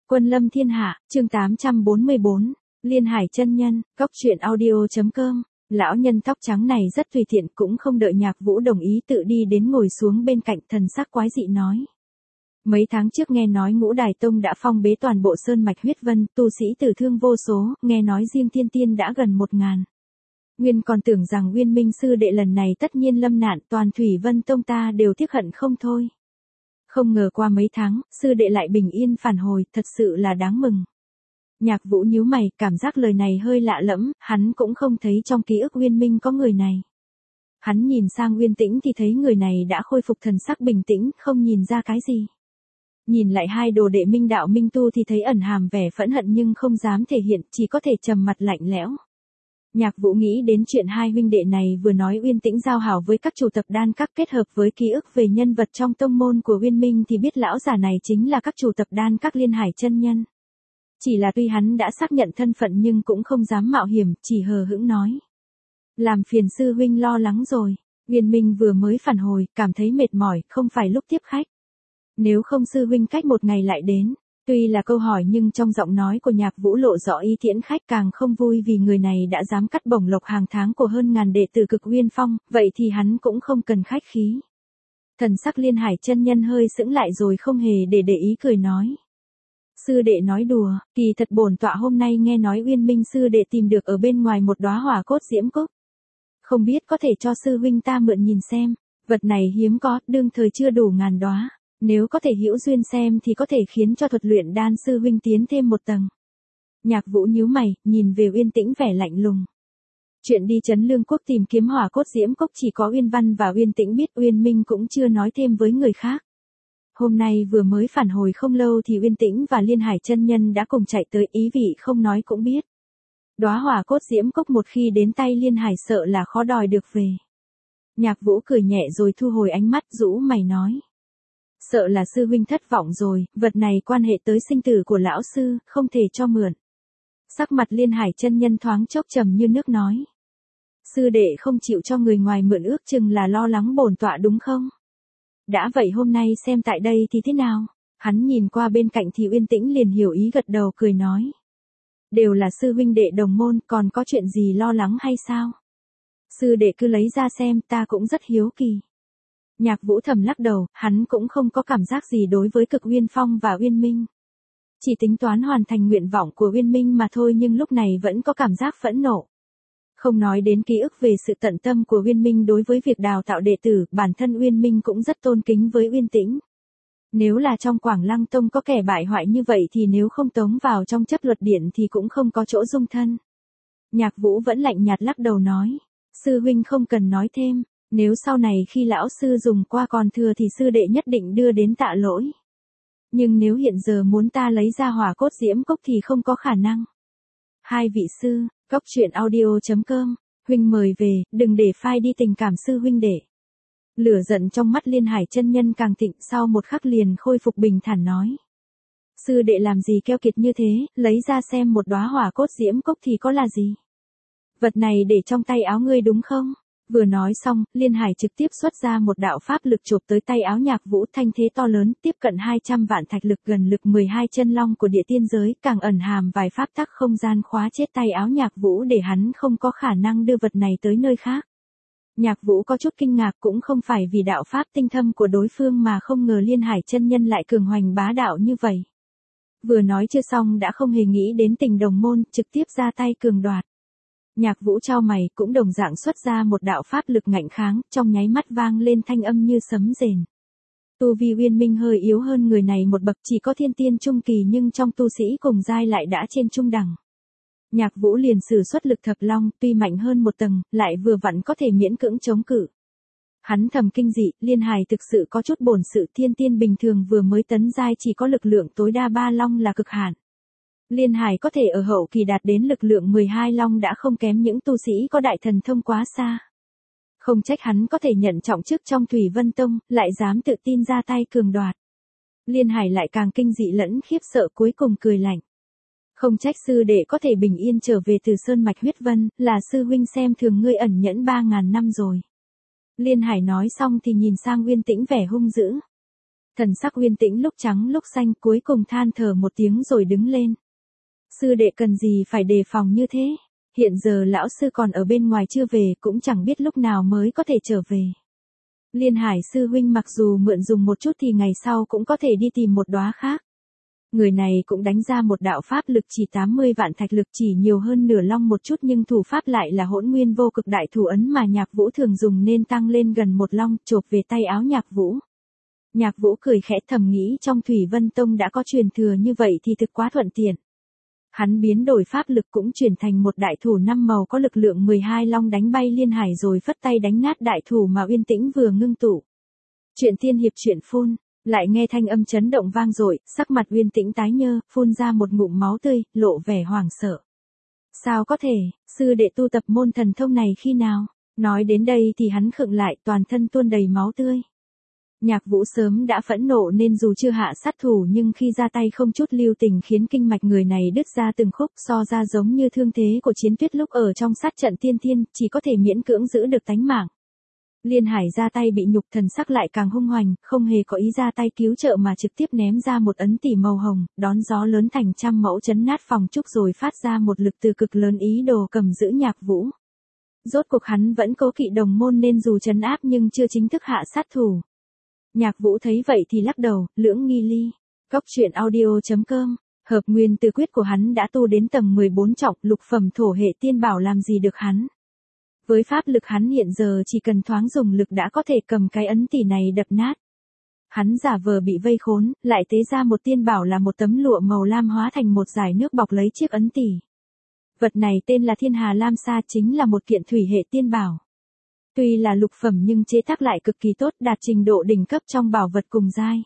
Quân lâm thiên hạ, chương 844, Liên Hải chân nhân, góc truyện audio.com. Lão nhân tóc trắng này rất tùy tiện, cũng không đợi Nhạc Vũ đồng ý tự đi đến ngồi xuống bên cạnh, thần sắc quái dị nói. Mấy tháng trước nghe nói Ngũ Đài Tông đã phong bế toàn bộ sơn mạch huyết vân, tu sĩ tử thương vô số, nghe nói riêng thiên tiên đã gần 1000. Nguyên còn tưởng rằng Uyên Minh sư đệ lần này tất nhiên lâm nạn, toàn Thủy Vân Tông ta đều tiếc hận không thôi. Không ngờ qua mấy tháng, sư đệ lại bình yên phản hồi, thật sự là đáng mừng. Nhạc Vũ nhíu mày, cảm giác lời này hơi lạ lẫm, hắn cũng không thấy trong ký ức Uyên Minh có người này. Hắn nhìn sang Uyên Tĩnh thì thấy người này đã khôi phục thần sắc bình tĩnh, không nhìn ra cái gì. Nhìn lại hai đồ đệ Minh Đạo Minh Tu thì thấy ẩn hàm vẻ phẫn hận nhưng không dám thể hiện, chỉ có thể trầm mặt lạnh lẽo. Nhạc Vũ nghĩ đến chuyện hai huynh đệ này vừa nói Uyên Tĩnh giao hảo với các chủ tập đan các kết hợp với ký ức về nhân vật trong tông môn của Uyên Minh thì biết lão già này chính là các chủ tập đan các Liên Hải chân nhân. Chỉ là tuy hắn đã xác nhận thân phận nhưng cũng không dám mạo hiểm, chỉ hờ hững nói. Làm phiền sư huynh lo lắng rồi, Uyên Minh vừa mới phản hồi, cảm thấy mệt mỏi, không phải lúc tiếp khách. Nếu không sư huynh cách một ngày lại đến. Tuy là câu hỏi nhưng trong giọng nói của Nhạc Vũ lộ rõ ý tiễn khách, càng không vui vì người này đã dám cắt bổng lộc hàng tháng của hơn 1000 đệ tử Cực Uyên Phong, vậy thì hắn cũng không cần khách khí. Thần sắc Liên Hải chân nhân hơi sững lại rồi không hề để ý cười nói. Sư đệ nói đùa, kỳ thật bổn tọa hôm nay nghe nói Uyên Minh sư đệ tìm được ở bên ngoài một đóa hỏa cốt diễm cúc. Không biết có thể cho sư huynh ta mượn nhìn xem, vật này hiếm có, đương thời chưa đủ 1000 đóa. Nếu có thể hữu duyên xem thì có thể khiến cho thuật luyện đan sư huynh tiến thêm một tầng. Nhạc Vũ nhíu mày, nhìn về Uyên Tĩnh vẻ lạnh lùng. Chuyện đi Trấn Lương Quốc tìm kiếm hỏa cốt diễm cốc chỉ có Uyên Văn và Uyên Tĩnh biết, Uyên Minh cũng chưa nói thêm với người khác. Hôm nay vừa mới phản hồi không lâu thì Uyên Tĩnh và Liên Hải chân nhân đã cùng chạy tới, ý vị không nói cũng biết. Đóa hỏa cốt diễm cốc một khi đến tay Liên Hải sợ là khó đòi được về. Nhạc Vũ cười nhẹ rồi thu hồi ánh mắt, rũ mày nói. Sợ là sư huynh thất vọng rồi, vật này quan hệ tới sinh tử của lão sư, không thể cho mượn. Sắc mặt Liên Hải chân nhân thoáng chốc trầm như nước nói. Sư đệ không chịu cho người ngoài mượn ước chừng là lo lắng bổn tọa đúng không? Đã vậy hôm nay xem tại đây thì thế nào? Hắn nhìn qua bên cạnh thì Uyên Tĩnh liền hiểu ý, gật đầu cười nói. Đều là sư huynh đệ đồng môn, còn có chuyện gì lo lắng hay sao? Sư đệ cứ lấy ra xem, ta cũng rất hiếu kỳ. Nhạc Vũ thầm lắc đầu, hắn cũng không có cảm giác gì đối với Cực Uyên Phong và Uyên Minh. Chỉ tính toán hoàn thành nguyện vọng của Uyên Minh mà thôi, nhưng lúc này vẫn có cảm giác phẫn nộ. Không nói đến ký ức về sự tận tâm của Uyên Minh đối với việc đào tạo đệ tử, bản thân Uyên Minh cũng rất tôn kính với Uyên Tĩnh. Nếu là trong Quảng Lăng Tông có kẻ bại hoại như vậy thì nếu không tống vào trong chấp luật điện thì cũng không có chỗ dung thân. Nhạc Vũ vẫn lạnh nhạt lắc đầu nói. Sư huynh không cần nói thêm. Nếu sau này khi lão sư dùng qua còn thừa thì sư đệ nhất định đưa đến tạ lỗi. Nhưng nếu hiện giờ muốn ta lấy ra hỏa cốt diễm cốc thì không có khả năng. Hai vị sư, góc truyện audio.com, huynh mời về, đừng để phai đi tình cảm sư huynh đệ. Lửa giận trong mắt Liên Hải chân nhân càng thịnh, sau một khắc liền khôi phục bình thản nói. Sư đệ làm gì keo kiệt như thế, lấy ra xem một đóa hỏa cốt diễm cốc thì có là gì. Vật này để trong tay áo ngươi đúng không? Vừa nói xong, Liên Hải trực tiếp xuất ra một đạo pháp lực chộp tới tay áo Nhạc Vũ, thanh thế to lớn, tiếp cận 200 vạn thạch lực, gần lực 12 chân long của địa tiên giới, càng ẩn hàm vài pháp tắc không gian khóa chết tay áo Nhạc Vũ để hắn không có khả năng đưa vật này tới nơi khác. Nhạc Vũ có chút kinh ngạc, cũng không phải vì đạo pháp tinh thâm của đối phương mà không ngờ Liên Hải chân nhân lại cường hoành bá đạo như vậy. Vừa nói chưa xong đã không hề nghĩ đến tình đồng môn, trực tiếp ra tay cường đoạt. Nhạc Vũ chau mày, cũng đồng dạng xuất ra một đạo pháp lực ngạnh kháng, trong nháy mắt vang lên thanh âm như sấm rền. Tu vi Uyên Minh hơi yếu hơn người này một bậc, chỉ có thiên tiên trung kỳ, nhưng trong tu sĩ cùng giai lại đã trên trung đẳng. Nhạc Vũ liền sử xuất lực thập long, tuy mạnh hơn một tầng, lại vừa vặn có thể miễn cưỡng chống cự. Hắn thầm kinh dị, Liên Hải thực sự có chút bổn sự, thiên tiên bình thường vừa mới tấn giai chỉ có lực lượng tối đa 3 long là cực hạn. Liên Hải có thể ở hậu kỳ đạt đến lực lượng 12 long đã không kém những tu sĩ có đại thần thông quá xa. Không trách hắn có thể nhận trọng chức trong Thủy Vân Tông, lại dám tự tin ra tay cường đoạt. Liên Hải lại càng kinh dị lẫn khiếp sợ, cuối cùng cười lạnh. Không trách sư đệ có thể bình yên trở về từ sơn mạch huyết vân, là sư huynh xem thường ngươi ẩn nhẫn 3000 năm rồi. Liên Hải nói xong thì nhìn sang Uyên Tĩnh vẻ hung dữ. Thần sắc Uyên Tĩnh lúc trắng lúc xanh, cuối cùng than thở một tiếng rồi đứng lên. Sư đệ cần gì phải đề phòng như thế? Hiện giờ lão sư còn ở bên ngoài chưa về, cũng chẳng biết lúc nào mới có thể trở về. Liên Hải sư huynh mặc dù mượn dùng một chút thì ngày sau cũng có thể đi tìm một đóa khác. Người này cũng đánh ra một đạo pháp lực chỉ 80 vạn thạch lực, chỉ nhiều hơn nửa long một chút, nhưng thủ pháp lại là Hỗn Nguyên Vô Cực Đại Thủ ấn mà Nhạc Vũ thường dùng, nên tăng lên gần một long, chộp về tay áo Nhạc Vũ. Nhạc Vũ cười khẽ, thầm nghĩ trong Thủy Vân Tông đã có truyền thừa như vậy thì thực quá thuận tiện. Hắn biến đổi pháp lực cũng chuyển thành một đại thủ 5 màu có lực lượng 12 long, đánh bay Liên Hải rồi phất tay đánh nát đại thủ mà Uyên Tĩnh vừa ngưng tụ. Chuyện tiên hiệp chuyện phun, lại nghe thanh âm chấn động vang dội, sắc mặt Uyên Tĩnh tái nhơ, phun ra một ngụm máu tươi, lộ vẻ hoảng sợ. Sao có thể, sư đệ tu tập môn thần thông này khi nào? Nói đến đây thì hắn khựng lại, toàn thân tuôn đầy máu tươi. Nhạc Vũ sớm đã phẫn nộ nên dù chưa hạ sát thủ nhưng khi ra tay không chút lưu tình khiến kinh mạch người này đứt ra từng khúc, so ra giống như thương thế của Chiến Tuyết lúc ở trong sát trận tiên thiên, chỉ có thể miễn cưỡng giữ được tánh mạng. Liên Hải ra tay bị nhục, thần sắc lại càng hung hoành, không hề có ý ra tay cứu trợ mà trực tiếp ném ra một ấn tỷ màu hồng, đón gió lớn thành trăm mẫu chấn nát phòng trúc rồi phát ra một lực từ cực lớn ý đồ cầm giữ Nhạc Vũ. Rốt cuộc hắn vẫn cố kỵ đồng môn nên dù trấn áp nhưng chưa chính thức hạ sát thủ. Nhạc Vũ thấy vậy thì lắc đầu, lưỡng nghi ly. Cóc truyện audio.com, hợp nguyên từ quyết của hắn đã tu đến tầng 14 trọng, lục phẩm thổ hệ tiên bảo làm gì được hắn. Với pháp lực hắn hiện giờ chỉ cần thoáng dùng lực đã có thể cầm cái ấn tỷ này đập nát. Hắn giả vờ bị vây khốn, lại tế ra một tiên bảo là một tấm lụa màu lam hóa thành một dải nước bọc lấy chiếc ấn tỷ. Vật này tên là Thiên Hà Lam Sa, chính là một kiện thủy hệ tiên bảo. Tuy là lục phẩm nhưng chế tác lại cực kỳ tốt, đạt trình độ đỉnh cấp trong bảo vật cùng giai.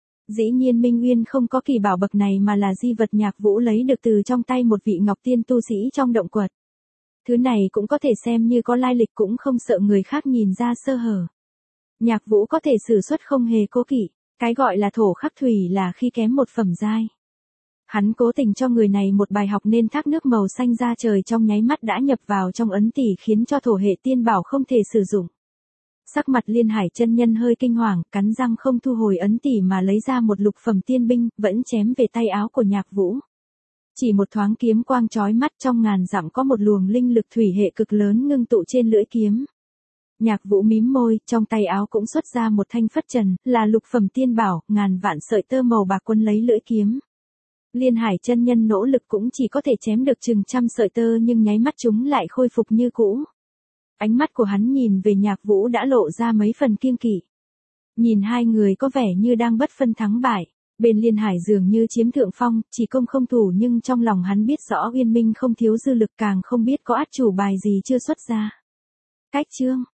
Dĩ nhiên Minh Uyên không có kỳ bảo bậc này mà là di vật Nhạc Vũ lấy được từ trong tay một vị ngọc tiên tu sĩ trong động quật. Thứ này cũng có thể xem như có lai lịch, cũng không sợ người khác nhìn ra sơ hở. Nhạc Vũ có thể sử xuất không hề cố kỵ, cái gọi là thổ khắc thủy là khi kém một phẩm giai. Hắn cố tình cho người này một bài học nên thác nước màu xanh ra trời trong nháy mắt đã nhập vào trong ấn tỷ khiến cho thổ hệ tiên bảo không thể sử dụng. Sắc mặt Liên Hải chân nhân hơi kinh hoàng, cắn răng không thu hồi ấn tỷ mà lấy ra một lục phẩm tiên binh, vẫn chém về tay áo của Nhạc Vũ. Chỉ một thoáng kiếm quang chói mắt, trong ngàn dặm có một luồng linh lực thủy hệ cực lớn ngưng tụ trên lưỡi kiếm. Nhạc Vũ mím môi, trong tay áo cũng xuất ra một thanh phất trần, là lục phẩm tiên bảo, ngàn vạn sợi tơ màu bạc quấn lấy lưỡi kiếm. Liên Hải chân nhân nỗ lực cũng chỉ có thể chém được chừng trăm sợi tơ, nhưng nháy mắt chúng lại khôi phục như cũ. Ánh mắt của hắn nhìn về Nhạc Vũ đã lộ ra mấy phần kiêng kỵ. Nhìn hai người có vẻ như đang bất phân thắng bại, bên Liên Hải dường như chiếm thượng phong, chỉ công không thủ, nhưng trong lòng hắn biết rõ Uyên Minh không thiếu dư lực, càng không biết có át chủ bài gì chưa xuất ra. Cách chương